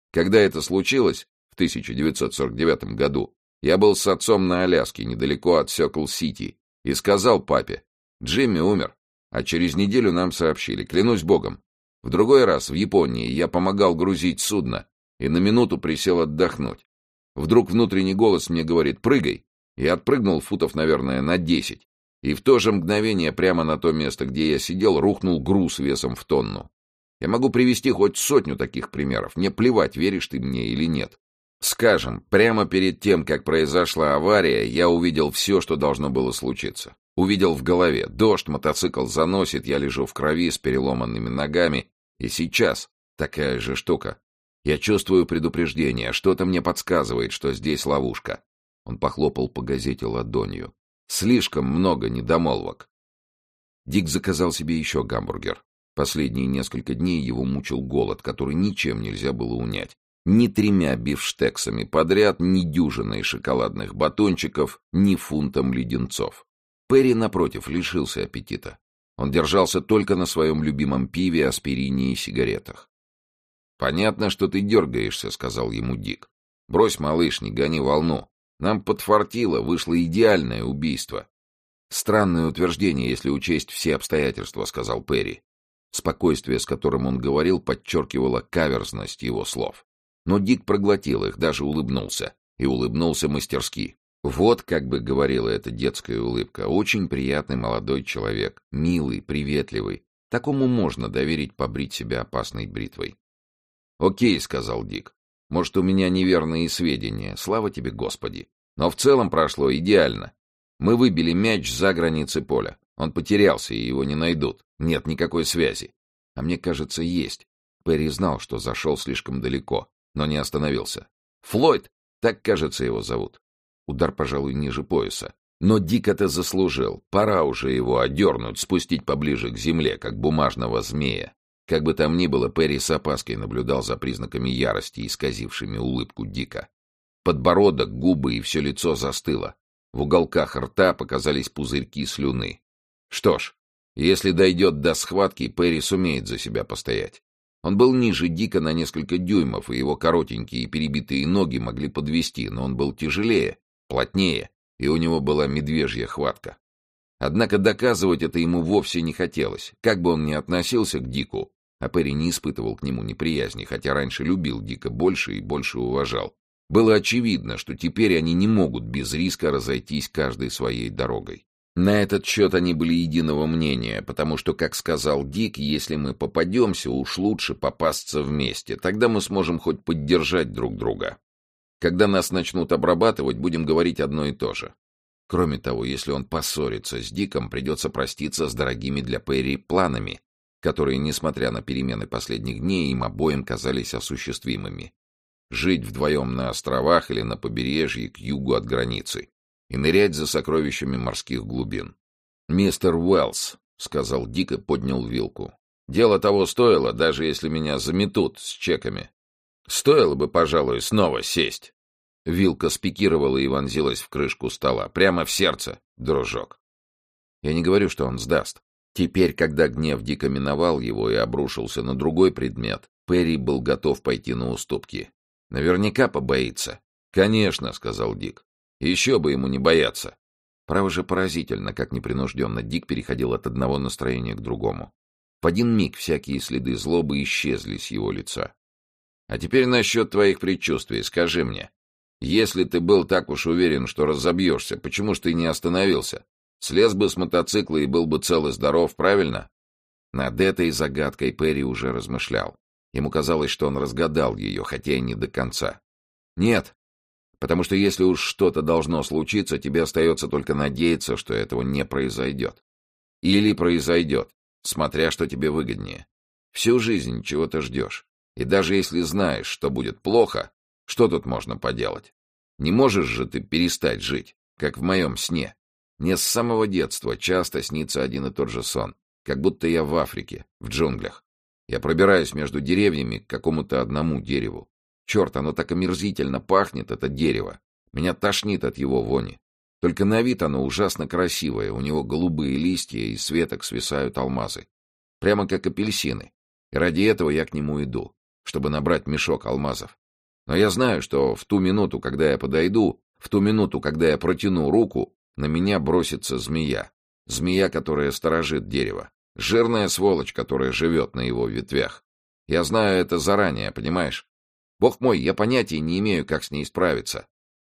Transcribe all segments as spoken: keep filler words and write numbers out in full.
Когда это случилось, в тысяча девятьсот сорок девятом году, я был с отцом на Аляске, недалеко от Сёкл-Сити, и сказал папе: «Джимми умер». А через неделю нам сообщили, клянусь богом. В другой раз, в Японии, я помогал грузить судно и на минуту присел отдохнуть. Вдруг внутренний голос мне говорит: «Прыгай». Я отпрыгнул футов, наверное, на десять. И в то же мгновение прямо на то место, где я сидел, рухнул груз весом в тонну. Я могу привести хоть сотню таких примеров. Мне плевать, веришь ты мне или нет. Скажем, прямо перед тем, как произошла авария, я увидел все, что должно было случиться. Увидел в голове: дождь, мотоцикл заносит, я лежу в крови с переломанными ногами. И сейчас такая же штука. Я чувствую предупреждение, что-то мне подсказывает, что здесь ловушка. Он похлопал по газете ладонью. Слишком много недомолвок. Дик заказал себе еще гамбургер. Последние несколько дней его мучил голод, который ничем нельзя было унять. Ни тремя бифштексами подряд, ни дюжиной шоколадных батончиков, ни фунтом леденцов. Перри, напротив, лишился аппетита. Он держался только на своем любимом пиве, аспирине и сигаретах. «Понятно, что ты дергаешься», — сказал ему Дик. «Брось, малыш, не гони волну. Нам подфартило, вышло идеальное убийство». «Странное утверждение, если учесть все обстоятельства», — сказал Перри. Спокойствие, с которым он говорил, подчеркивало каверзность его слов. Но Дик проглотил их, даже улыбнулся. И улыбнулся мастерски. Вот, как бы говорила эта детская улыбка, очень приятный молодой человек, милый, приветливый. Такому можно доверить побрить себя опасной бритвой. «Окей», — сказал Дик. «Может, у меня неверные сведения, слава тебе, Господи. Но в целом прошло идеально. Мы выбили мяч за границы поля. Он потерялся, и его не найдут. Нет никакой связи. А мне кажется, есть». Перри знал, что зашел слишком далеко, но не остановился. «Флойд, так, кажется, его зовут». Удар, пожалуй, ниже пояса. Но Дик это заслужил. Пора уже его одернуть, спустить поближе к земле, как бумажного змея. Как бы там ни было, Перри с опаской наблюдал за признаками ярости, исказившими улыбку Дика. Подбородок, губы и все лицо застыло. В уголках рта показались пузырьки слюны. Что ж, если дойдет до схватки, Перри сумеет за себя постоять. Он был ниже Дика на несколько дюймов, и его коротенькие и перебитые ноги могли подвести, но он был тяжелее, плотнее, и у него была медвежья хватка. Однако доказывать это ему вовсе не хотелось. Как бы он ни относился к Дику, а Перри не испытывал к нему неприязни, хотя раньше любил Дика больше и больше уважал, было очевидно, что теперь они не могут без риска разойтись каждой своей дорогой. На этот счет они были единого мнения, потому что, как сказал Дик, если мы попадемся, уж лучше попасться вместе, тогда мы сможем хоть поддержать друг друга. Когда нас начнут обрабатывать, будем говорить одно и то же. Кроме того, если он поссорится с Диком, придется проститься с дорогими для Перри планами, которые, несмотря на перемены последних дней, им обоим казались осуществимыми. Жить вдвоем на островах или на побережье к югу от границы и нырять за сокровищами морских глубин. «Мистер Уэллс», — сказал Дик и поднял вилку, — «дело того стоило, даже если меня заметут с чеками. Стоило бы, пожалуй, снова сесть». Вилка спикировала и вонзилась в крышку стола. Прямо в сердце, дружок. Я не говорю, что он сдаст. Теперь, когда гнев Дика миновал его и обрушился на другой предмет, Перри был готов пойти на уступки. Наверняка побоится. «Конечно», — сказал Дик. «Еще бы ему не бояться». Право же поразительно, как непринужденно Дик переходил от одного настроения к другому. В один миг всякие следы злобы исчезли с его лица. «А теперь насчет твоих предчувствий. Скажи мне, если ты был так уж уверен, что разобьешься, почему ж ты не остановился? Слез бы с мотоцикла и был бы цел и здоров, правильно?» Над этой загадкой Перри уже размышлял. Ему казалось, что он разгадал ее, хотя и не до конца. «Нет, потому что если уж что-то должно случиться, тебе остается только надеяться, что этого не произойдет. Или произойдет, смотря что тебе выгоднее. Всю жизнь чего-то ждешь. И даже если знаешь, что будет плохо, что тут можно поделать? Не можешь же ты перестать жить, как в моем сне. Мне с самого детства часто снится один и тот же сон, как будто я в Африке, в джунглях. Я пробираюсь между деревьями к какому-то одному дереву. Черт, оно так омерзительно пахнет, это дерево. Меня тошнит от его вони. Только на вид оно ужасно красивое, у него голубые листья и с веток свисают алмазы. Прямо как апельсины. И ради этого я к нему иду. чтобы набрать мешок алмазов. Но я знаю, что в ту минуту, когда я подойду, в ту минуту, когда я протяну руку, на меня бросится змея. Змея, которая сторожит дерево. Жирная сволочь, которая живет на его ветвях. Я знаю это заранее, понимаешь? Бог мой, я понятия не имею, как с ней справиться.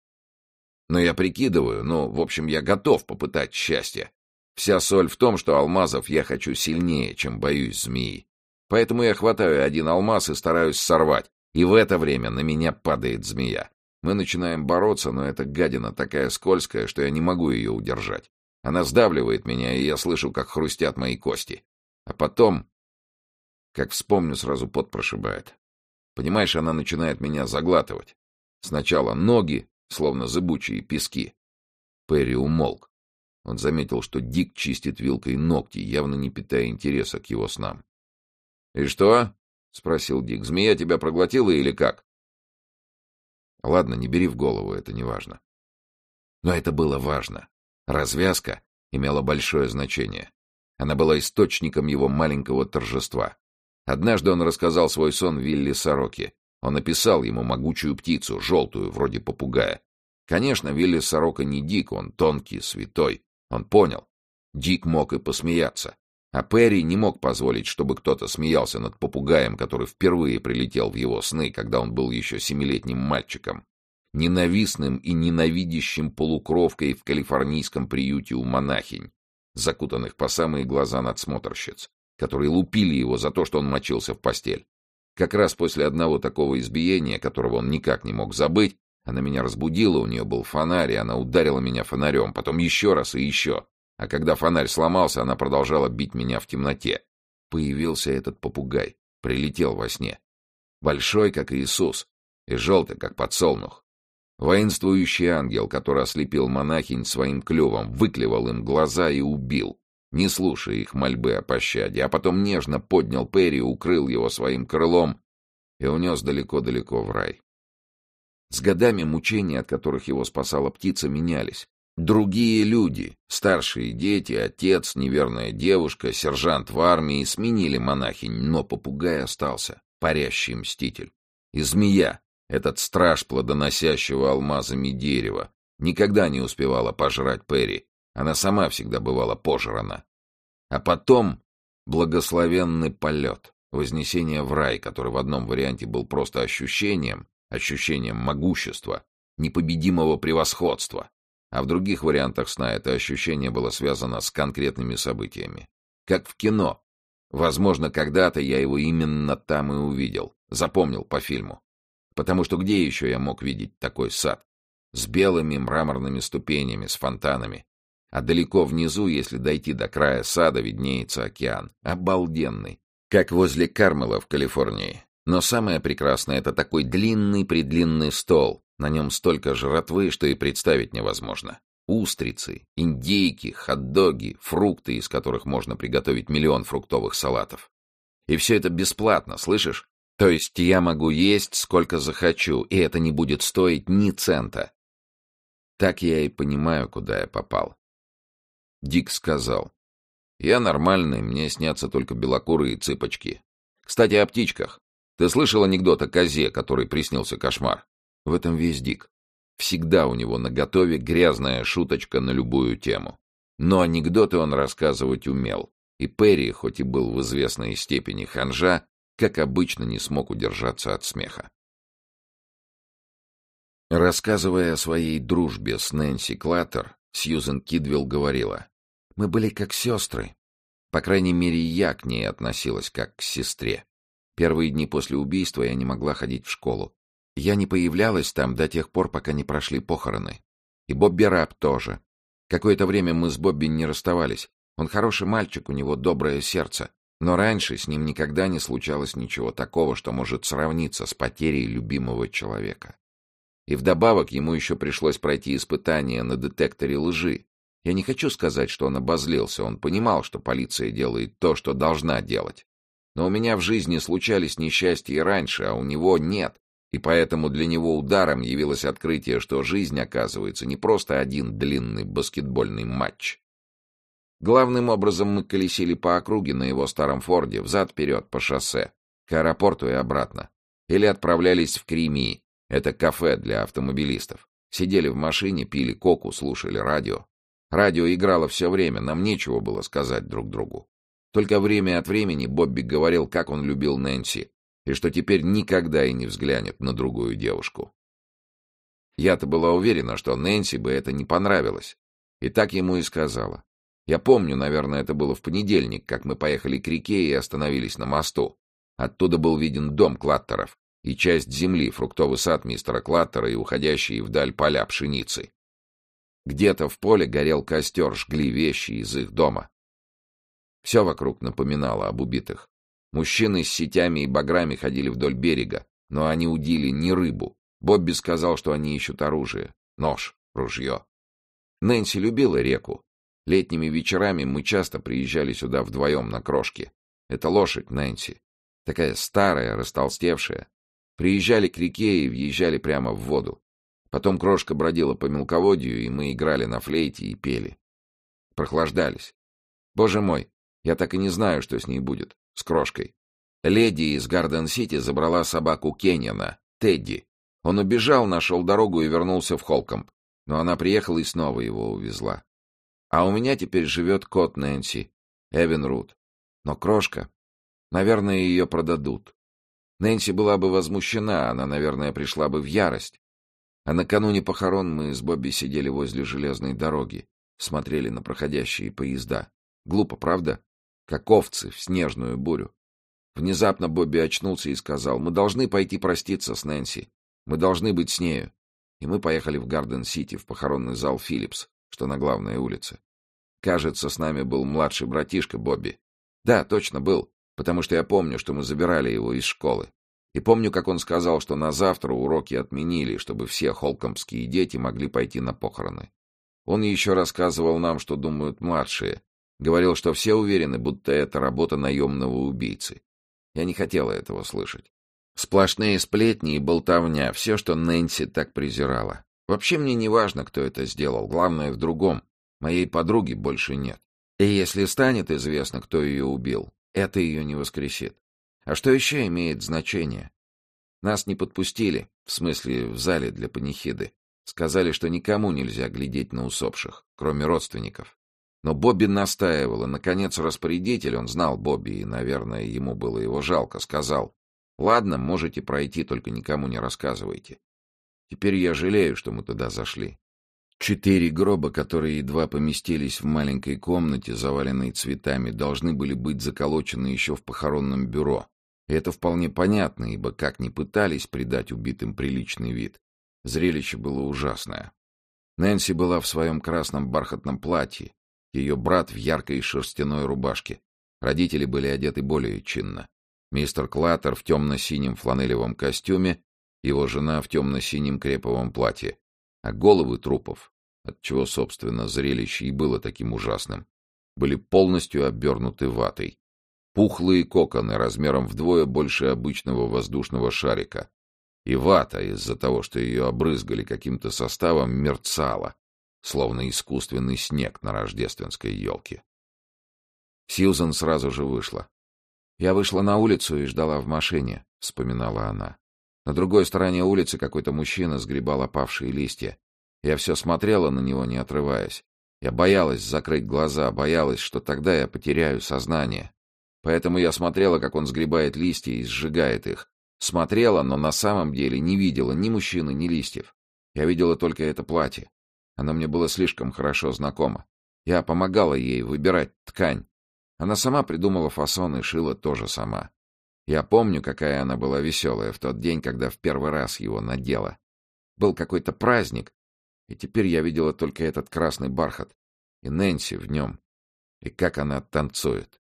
Но я прикидываю, ну, в общем, я готов попытать счастье. Вся соль в том, что алмазов я хочу сильнее, чем боюсь змеи. Поэтому я хватаю один алмаз и стараюсь сорвать. И в это время на меня падает змея. Мы начинаем бороться, но эта гадина такая скользкая, что я не могу ее удержать. Она сдавливает меня, и я слышу, как хрустят мои кости. А потом, как вспомню, сразу пот прошибает. Понимаешь, она начинает меня заглатывать. Сначала ноги, словно зыбучие пески. Перри умолк. Он заметил, что Дик чистит вилкой ногти, явно не питая интереса к его снам. — И что? — спросил Дик. — Змея тебя проглотила или как? — Ладно, не бери в голову, это не важно. Но это было важно. Развязка имела большое значение. Она была источником его маленького торжества. Однажды он рассказал свой сон Вилли Сороке. Он описал ему могучую птицу, желтую, вроде попугая. Конечно, Вилли Сорока не Дик, он тонкий, святой. Он понял. Дик мог и посмеяться. А Перри не мог позволить, чтобы кто-то смеялся над попугаем, который впервые прилетел в его сны, когда он был еще семилетним мальчиком. Ненавистным и ненавидящим полукровкой в калифорнийском приюте у монахинь, закутанных по самые глаза надсмотрщиц, которые лупили его за то, что он мочился в постель. Как раз после одного такого избиения, которого он никак не мог забыть, она меня разбудила, у нее был фонарь, и она ударила меня фонарем, потом еще раз и еще. А когда фонарь сломался, она продолжала бить меня в темноте. Появился этот попугай, прилетел во сне. Большой, как Иисус, и желтый, как подсолнух. Воинствующий ангел, который ослепил монахинь своим клювом, выклевал им глаза и убил, не слушая их мольбы о пощаде, а потом нежно поднял Перри, укрыл его своим крылом и унес далеко-далеко в рай. С годами мучения, от которых его спасала птица, менялись. Другие люди, старшие дети, отец, неверная девушка, сержант в армии сменили монахинь, но попугай остался, парящий мститель. И змея, этот страж плодоносящего алмазами дерева, никогда не успевала пожрать Перри. Она сама всегда бывала пожрана. А потом благословенный полет, вознесение в рай, который в одном варианте был просто ощущением, ощущением могущества, непобедимого превосходства, а в других вариантах сна это ощущение было связано с конкретными событиями. Как в кино. Возможно, когда-то я его именно там и увидел, запомнил по фильму. Потому что где еще я мог видеть такой сад? С белыми мраморными ступенями, с фонтанами. А далеко внизу, если дойти до края сада, виднеется океан. Обалденный. Как возле Кармела в Калифорнии. Но самое прекрасное — это такой длинный-предлинный стол. На нем столько жратвы, что и представить невозможно. Устрицы, индейки, хот-доги, фрукты, из которых можно приготовить миллион фруктовых салатов. И все это бесплатно, слышишь? То есть я могу есть сколько захочу, и это не будет стоить ни цента. Так я и понимаю, куда я попал. Дик сказал: «Я нормальный, мне снятся только белокурые цыпочки. Кстати, о птичках. Ты слышал анекдот о козе, который приснился кошмар? В этом весь Дик. Всегда у него наготове грязная шуточка на любую тему. Но анекдоты он рассказывать умел. И Перри, хоть и был в известной степени ханжа, как обычно не смог удержаться от смеха. Рассказывая о своей дружбе с Нэнси Клаттер, Сьюзен Кидвилл говорила: «Мы были как сестры. По крайней мере, я к ней относилась как к сестре. Первые дни после убийства я не могла ходить в школу. Я не появлялась там до тех пор, пока не прошли похороны. И Бобби Рап тоже. Какое-то время мы с Бобби не расставались. Он хороший мальчик, у него доброе сердце. Но раньше с ним никогда не случалось ничего такого, что может сравниться с потерей любимого человека. И вдобавок ему еще пришлось пройти испытание на детекторе лжи. Я не хочу сказать, что он обозлился, он понимал, что полиция делает то, что должна делать. Но у меня в жизни случались несчастья и раньше, а у него нет. И поэтому для него ударом явилось открытие, что жизнь, оказывается, не просто один длинный баскетбольный матч. Главным образом мы колесили по округе на его старом Форде, взад-вперед, по шоссе, к аэропорту и обратно. или отправлялись в Крими, это кафе для автомобилистов. Сидели в машине, пили коку, слушали радио. Радио играло все время, нам нечего было сказать друг другу. Только время от времени Бобби говорил, как он любил Нэнси, и что теперь никогда и не взглянет на другую девушку. Я-то была уверена, что Нэнси бы это не понравилось, и так ему и сказала. Я помню, наверное, это было в понедельник, как мы поехали к реке и остановились на мосту. Оттуда был виден дом Клаттеров и часть земли, фруктовый сад мистера Клаттера и уходящие вдаль поля пшеницы. Где-то в поле горел костер, жгли вещи из их дома. Все вокруг напоминало об убитых. Мужчины с сетями и баграми ходили вдоль берега, но они удили не рыбу. Бобби сказал, что они ищут оружие. Нож, ружье. Нэнси любила реку. Летними вечерами мы часто приезжали сюда вдвоем на крошке. Это лошадь Нэнси. Такая старая, растолстевшая. Приезжали к реке и въезжали прямо в воду. Потом крошка бродила по мелководью, и мы играли на флейте и пели. Прохлаждались. Боже мой, я так и не знаю, что с ней будет, с крошкой. Леди из Гарден-Сити забрала собаку Кеннина, Тедди. Он убежал, нашел дорогу и вернулся в Холкомб. Но она приехала и снова его увезла. А у меня теперь живет кот Нэнси, Эвен Рут. Но крошка... Наверное, ее продадут. Нэнси была бы возмущена, она, наверное, пришла бы в ярость. А накануне похорон мы с Бобби сидели возле железной дороги, смотрели на проходящие поезда. Глупо, правда? Как овцы в снежную бурю. Внезапно Бобби очнулся и сказал: «Мы должны пойти проститься с Нэнси. Мы должны быть с нею». И мы поехали в Гарден-Сити, в похоронный зал Филлипс, что на главной улице. Кажется, с нами был младший братишка Бобби. Да, точно был, потому что я помню, что мы забирали его из школы. И помню, как он сказал, что на завтра уроки отменили, чтобы все холкомбские дети могли пойти на похороны. Он еще рассказывал нам, что думают младшие. Говорил, что все уверены, будто это работа наемного убийцы. Я не хотела этого слышать. Сплошные сплетни и болтовня, все, что Нэнси так презирала. Вообще мне не важно, кто это сделал, главное в другом. Моей подруги больше нет. И если станет известно, кто ее убил, это ее не воскресит. А что еще имеет значение? Нас не подпустили, в смысле в зале для панихиды. Сказали, что никому нельзя глядеть на усопших, кроме родственников. Но Бобби настаивал, и, наконец, распорядитель, он знал Бобби, и, наверное, ему было его жалко, сказал: «Ладно, можете пройти, только никому не рассказывайте». Теперь я жалею, что мы туда зашли. Четыре гроба, которые едва поместились в маленькой комнате, заваленной цветами, должны были быть заколочены еще в похоронном бюро. И это вполне понятно, ибо как ни пытались придать убитым приличный вид, зрелище было ужасное. Нэнси была в своем красном бархатном платье, ее брат в яркой шерстяной рубашке. Родители были одеты более чинно. Мистер Клаттер в темно-синем фланелевом костюме, его жена в темно-синем креповом платье. А головы трупов, отчего, собственно, зрелище и было таким ужасным, были полностью обернуты ватой. Пухлые коконы размером вдвое больше обычного воздушного шарика. И вата, из-за того, что ее обрызгали каким-то составом, мерцала, словно искусственный снег на рождественской елке. Сьюзан сразу же вышла. «Я вышла на улицу и ждала в машине», — вспоминала она. На другой стороне улицы какой-то мужчина сгребал опавшие листья. Я все смотрела на него, не отрываясь. Я боялась закрыть глаза, боялась, что тогда я потеряю сознание. Поэтому я смотрела, как он сгребает листья и сжигает их. Смотрела, но на самом деле не видела ни мужчины, ни листьев. Я видела только это платье. Оно мне было слишком хорошо знакомо. Я помогала ей выбирать ткань. Она сама придумала фасон и шила тоже сама. Я помню, какая она была веселая в тот день, когда в первый раз его надела. Был какой-то праздник, и теперь я видела только этот красный бархат и Нэнси в нем, и как она танцует.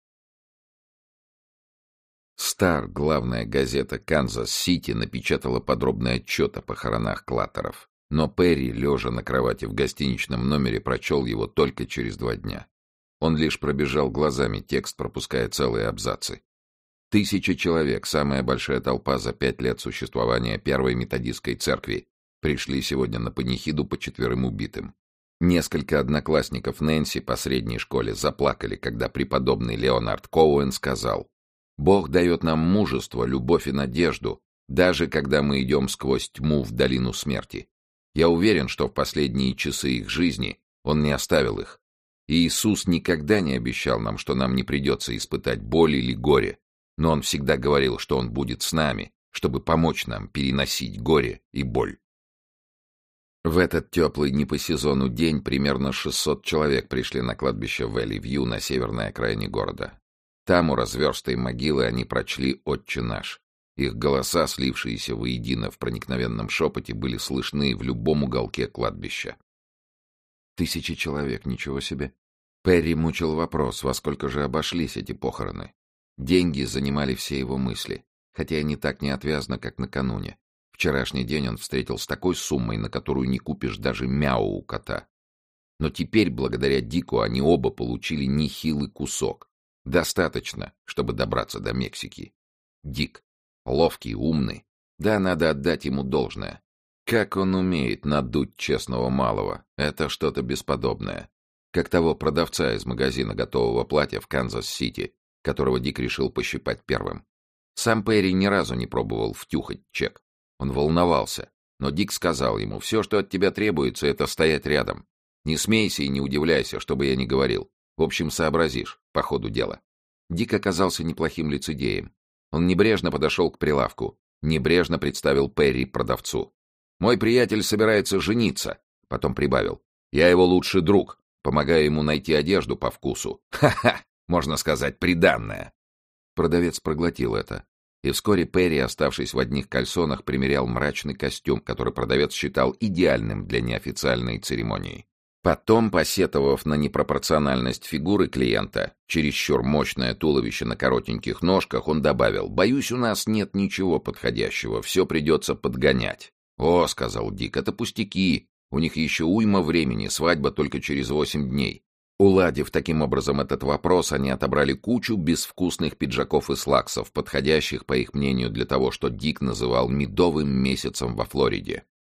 «Стар», главная газета Канзас-Сити, напечатала подробный отчет о похоронах Клаттеров, но Перри, лежа на кровати в гостиничном номере, прочел его только через два дня. Он лишь пробежал глазами текст, пропуская целые абзацы. Тысяча человек, самая большая толпа за пять лет существования Первой методистской церкви, пришли сегодня на панихиду по четверым убитым. Несколько одноклассников Нэнси по средней школе заплакали, когда преподобный Леонард Коуэн сказал: «Бог дает нам мужество, любовь и надежду, Даже когда мы идем сквозь тьму в долину смерти. Я уверен, что в последние часы их жизни Он не оставил их. И Иисус никогда не обещал нам, что нам не придется испытать боль или горе, но Он всегда говорил, что Он будет с нами, чтобы помочь нам переносить горе и боль. В этот теплый не по сезону день примерно шестьсот человек пришли на кладбище Вэлли-Вью на северной окраине города. Там, у разверстой могилы, они прочли «Отче наш». Их голоса, слившиеся воедино в проникновенном шепоте, были слышны в любом уголке кладбища. Тысячи человек, ничего себе. Перри мучил вопрос, во сколько же обошлись эти похороны. Деньги занимали все его мысли, хотя и не так неотвязно, как накануне. Вчерашний день он встретил с такой суммой, на которую не купишь даже мяу у кота. Но теперь, благодаря Дику, они оба получили нехилый кусок. Достаточно, чтобы добраться до Мексики. Дик. Ловкий, умный. Да, надо отдать ему должное. Как он умеет надуть честного малого. Это что-то бесподобное. Как того продавца из магазина готового платья в Канзас-Сити, которого Дик решил пощипать первым. Сам Перри ни разу не пробовал втюхать чек. Он волновался, но Дик сказал ему: «Все, что от тебя требуется, это стоять рядом. Не смейся и не удивляйся, что бы я ни говорил. В общем, сообразишь, по ходу дела». Дик оказался неплохим лицедеем. Он небрежно подошел к прилавку, небрежно представил Перри продавцу. «Мой приятель собирается жениться», — потом прибавил. «Я его лучший друг, помогаю ему найти одежду по вкусу. Ха-ха, можно сказать, приданное». Продавец проглотил это. И вскоре Перри, оставшись в одних кальсонах, примерял мрачный костюм, который продавец считал идеальным для неофициальной церемонии. Потом, посетовав на непропорциональность фигуры клиента, чересчур мощное туловище на коротеньких ножках, он добавил: «Боюсь, у нас нет ничего подходящего, все придется подгонять». «О», — сказал Дик, — «это пустяки, у них еще уйма времени, свадьба только через восемь дней». Уладив таким образом этот вопрос, они отобрали кучу безвкусных пиджаков и слаксов, подходящих, по их мнению, для того, что Дик называл «медовым месяцем во Флориде».